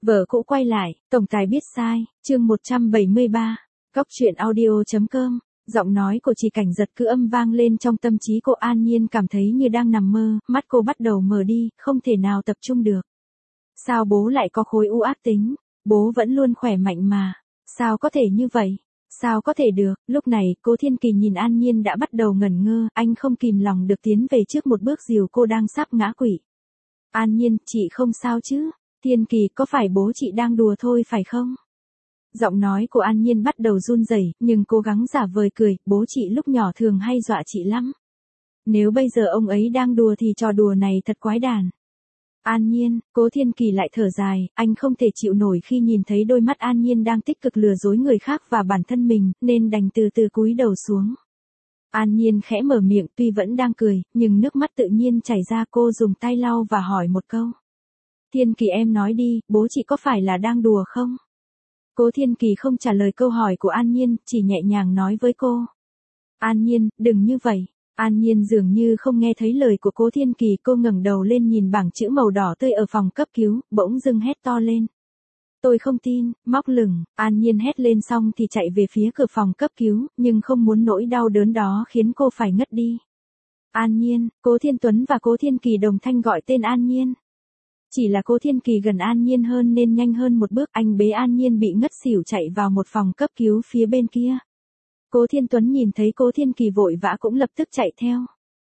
Vợ cũ quay lại, tổng tài biết sai, chương 173, Cóc truyện audio.com, giọng nói của chị Cảnh Giật cứ âm vang lên trong tâm trí cô. An Nhiên cảm thấy như đang nằm mơ, mắt cô bắt đầu mờ đi, không thể nào tập trung được. Sao bố lại có khối u ác tính, bố vẫn luôn khỏe mạnh mà, sao có thể như vậy? Sao có thể được? Lúc này, Cố Thiên Kỳ nhìn An Nhiên đã bắt đầu ngẩn ngơ, anh không kìm lòng được tiến về trước một bước dìu cô đang sắp ngã quỵ. An Nhiên, chị không sao chứ? Thiên Kỳ, có phải bố chị đang đùa thôi phải không? Giọng nói của An Nhiên bắt đầu run rẩy, nhưng cố gắng giả vờ cười, bố chị lúc nhỏ thường hay dọa chị lắm. Nếu bây giờ ông ấy đang đùa thì trò đùa này thật quái đản. An Nhiên, Cố Thiên Kỳ lại thở dài, anh không thể chịu nổi khi nhìn thấy đôi mắt An Nhiên đang tích cực lừa dối người khác và bản thân mình, nên đành từ từ cúi đầu xuống. An Nhiên khẽ mở miệng, tuy vẫn đang cười, nhưng nước mắt tự nhiên chảy ra. Cô dùng tay lau và hỏi một câu. Thiên Kỳ, em nói đi, bố chị có phải là đang đùa không? Cố Thiên Kỳ không trả lời câu hỏi của An Nhiên, chỉ nhẹ nhàng nói với cô. An Nhiên, đừng như vậy. An Nhiên dường như không nghe thấy lời của Cố Thiên Kỳ, cô ngẩng đầu lên nhìn bảng chữ màu đỏ tươi ở phòng cấp cứu, bỗng dưng hét to lên. Tôi không tin, móc lửng. An Nhiên hét lên xong thì chạy về phía cửa phòng cấp cứu, nhưng không muốn nỗi đau đớn đó khiến cô phải ngất đi. An Nhiên, Cố Thiên Tuấn và Cố Thiên Kỳ đồng thanh gọi tên An Nhiên. Chỉ là Cố Thiên Kỳ gần An Nhiên hơn nên nhanh hơn một bước, anh bế An Nhiên bị ngất xỉu chạy vào một phòng cấp cứu phía bên kia. Cố Thiên Tuấn nhìn thấy Cố Thiên Kỳ vội vã cũng lập tức chạy theo.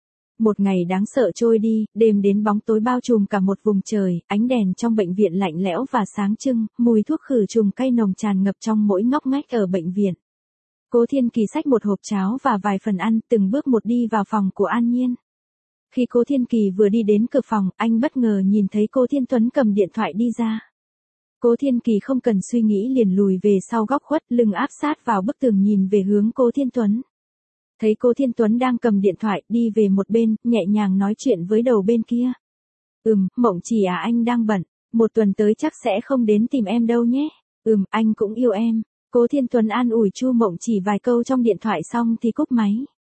Một ngày đáng sợ trôi đi, đêm đến bóng tối bao trùm cả một vùng trời, ánh đèn trong bệnh viện lạnh lẽo và sáng trưng, mùi thuốc khử trùng cay nồng tràn ngập trong mỗi ngóc ngách ở bệnh viện. Cố Thiên Kỳ xách một hộp cháo và vài phần ăn, từng bước một đi vào phòng của An Nhiên. Khi Cố Thiên Kỳ vừa đi đến cửa phòng, anh bất ngờ nhìn thấy Cố Thiên Tuấn cầm điện thoại đi ra. Cố Thiên Kỳ không cần suy nghĩ liền lùi về sau góc khuất, lưng áp sát vào bức tường nhìn về hướng Cố Thiên Tuấn. Thấy Cố Thiên Tuấn đang cầm điện thoại, đi về một bên, nhẹ nhàng nói chuyện với đầu bên kia. Mộng Chỉ à, anh đang bận, một tuần tới chắc sẽ không đến tìm em đâu nhé. Anh cũng yêu em. Cố Thiên Tuấn an ủi Chu Mộng Chỉ vài câu trong điện thoại xong thì cúp máy.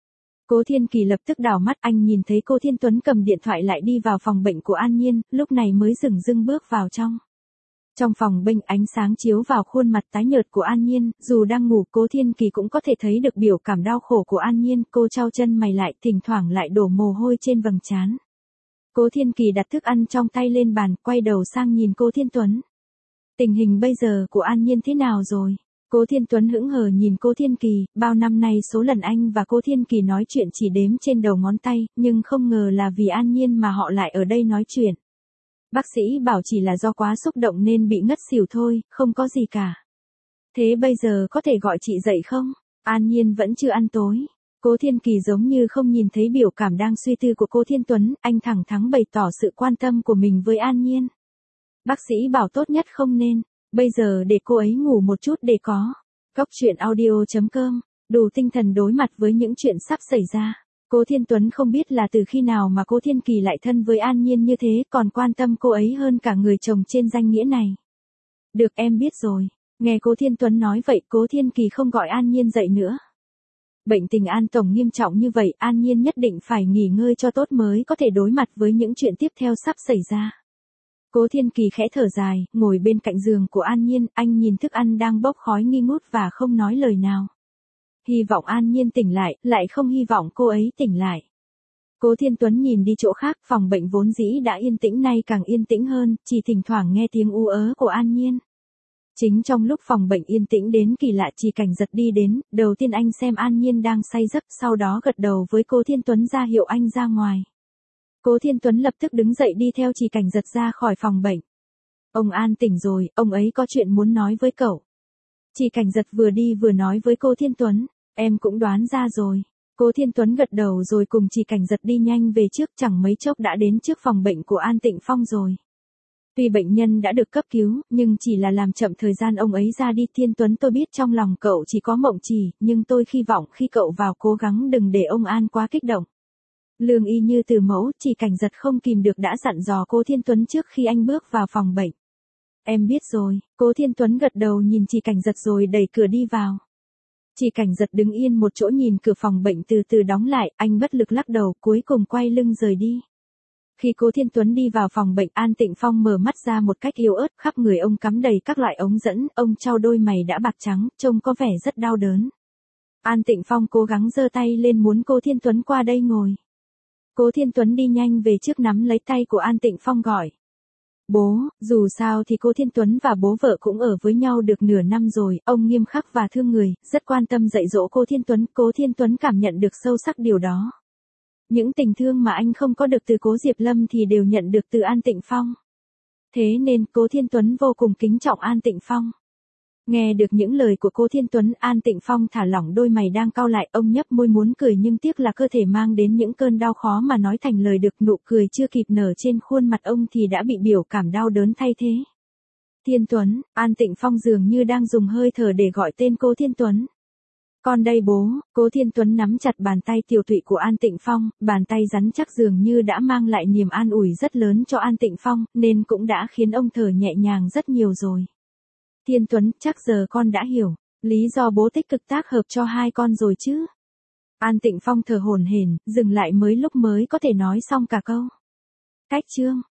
Cố Thiên Kỳ lập tức đảo mắt, anh nhìn thấy Cố Thiên Tuấn cầm điện thoại lại đi vào phòng bệnh của An Nhiên, lúc này mới dửng dưng bước vào trong. Trong phòng bệnh, ánh sáng chiếu vào khuôn mặt tái nhợt của An Nhiên, dù đang ngủ Cố Thiên Kỳ cũng có thể thấy được biểu cảm đau khổ của An Nhiên, cô chau chân mày lại, thỉnh thoảng lại đổ mồ hôi trên vầng trán. Cố Thiên Kỳ đặt thức ăn trong tay lên bàn, quay đầu sang nhìn Cố Thiên Tuấn. Tình hình bây giờ của An Nhiên thế nào rồi? Cố Thiên Tuấn hững hờ nhìn Cố Thiên Kỳ, bao năm nay số lần anh và Cố Thiên Kỳ nói chuyện chỉ đếm trên đầu ngón tay, nhưng không ngờ là vì An Nhiên mà họ lại ở đây nói chuyện. Bác sĩ bảo chỉ là do quá xúc động nên bị ngất xỉu thôi, không có gì cả. Thế bây giờ có thể gọi chị dậy không? An Nhiên vẫn chưa ăn tối. Cố Thiên Kỳ giống như không nhìn thấy biểu cảm đang suy tư của Cố Thiên Tuấn, anh thẳng thắn bày tỏ sự quan tâm của mình với An Nhiên. Bác sĩ bảo tốt nhất không nên, bây giờ để cô ấy ngủ một chút để có. Cóc truyện audio.com, đủ tinh thần đối mặt với những chuyện sắp xảy ra. Cố Thiên Tuấn không biết là từ khi nào mà Cố Thiên Kỳ lại thân với An Nhiên như thế, còn quan tâm cô ấy hơn cả người chồng trên danh nghĩa này. Được, em biết rồi. Nghe Cố Thiên Tuấn nói vậy, Cố Thiên Kỳ không gọi An Nhiên dậy nữa. Bệnh tình An Tổng nghiêm trọng như vậy, An Nhiên nhất định phải nghỉ ngơi cho tốt mới có thể đối mặt với những chuyện tiếp theo sắp xảy ra. Cố Thiên Kỳ khẽ thở dài, ngồi bên cạnh giường của An Nhiên, anh nhìn thức ăn đang bốc khói nghi ngút và không nói lời nào. Hy vọng An Nhiên tỉnh lại không hy vọng cô ấy tỉnh lại. Cố Thiên Tuấn nhìn đi chỗ khác, phòng bệnh vốn dĩ đã yên tĩnh nay càng yên tĩnh hơn, chỉ thỉnh thoảng nghe tiếng ú ớ của An Nhiên. Chính trong lúc phòng bệnh yên tĩnh đến kỳ lạ, Chỉ Cảnh Giật đi đến, đầu tiên anh xem An Nhiên đang say giấc, sau đó gật đầu với Cố Thiên Tuấn ra hiệu anh ra ngoài. Cố Thiên Tuấn lập tức đứng dậy đi theo Chỉ Cảnh Giật ra khỏi phòng bệnh. Ông An tỉnh rồi, ông ấy có chuyện muốn nói với cậu. Chỉ Cảnh Giật vừa đi vừa nói với Cố Thiên Tuấn, em cũng đoán ra rồi. Cố Thiên Tuấn gật đầu rồi cùng Chỉ Cảnh Giật đi nhanh về trước, chẳng mấy chốc đã đến trước phòng bệnh của An Tịnh Phong rồi. Tuy bệnh nhân đã được cấp cứu, nhưng chỉ là làm chậm thời gian ông ấy ra đi. Thiên Tuấn, tôi biết trong lòng cậu chỉ có Mộng Chỉ, nhưng tôi hy vọng khi cậu vào cố gắng đừng để ông An quá kích động. Lương y như từ mẫu, Chỉ Cảnh Giật không kìm được đã dặn dò Cố Thiên Tuấn trước khi anh bước vào phòng bệnh. Em biết rồi. Cố Thiên Tuấn gật đầu nhìn Chỉ Cảnh Giật rồi đẩy cửa đi vào. Chỉ Cảnh Giật đứng yên một chỗ nhìn cửa phòng bệnh từ từ đóng lại, anh bất lực lắc đầu, cuối cùng quay lưng rời đi. Khi Cố Thiên Tuấn đi vào phòng bệnh, An Tịnh Phong mở mắt ra một cách yếu ớt, khắp người ông cắm đầy các loại ống dẫn, ông trao đôi mày đã bạc trắng, trông có vẻ rất đau đớn. An Tịnh Phong cố gắng giơ tay lên muốn Cố Thiên Tuấn qua đây ngồi. Cố Thiên Tuấn đi nhanh về trước nắm lấy tay của An Tịnh Phong gọi. Bố, dù sao thì Cố Thiên Tuấn và bố vợ cũng ở với nhau được nửa năm rồi, ông nghiêm khắc và thương người, rất quan tâm dạy dỗ Cố Thiên Tuấn cảm nhận được sâu sắc điều đó. Những tình thương mà anh không có được từ Cố Diệp Lâm thì đều nhận được từ An Tịnh Phong. Thế nên Cố Thiên Tuấn vô cùng kính trọng An Tịnh Phong. Nghe được những lời của Cố Thiên Tuấn, An Tịnh Phong thả lỏng đôi mày đang cau lại, ông nhấp môi muốn cười nhưng tiếc là cơ thể mang đến những cơn đau khó mà nói thành lời được, nụ cười chưa kịp nở trên khuôn mặt ông thì đã bị biểu cảm đau đớn thay thế. Thiên Tuấn, An Tịnh Phong dường như đang dùng hơi thở để gọi tên Cố Thiên Tuấn. Con đây bố, Cố Thiên Tuấn nắm chặt bàn tay tiều tụy của An Tịnh Phong, bàn tay rắn chắc dường như đã mang lại niềm an ủi rất lớn cho An Tịnh Phong, nên cũng đã khiến ông thở nhẹ nhàng rất nhiều rồi. Thiên Tuấn, chắc giờ con đã hiểu lý do bố tích cực tác hợp cho hai con rồi chứ? An Tịnh Phong thở hổn hển, dừng lại mới lúc mới có thể nói xong cả câu. Cách chương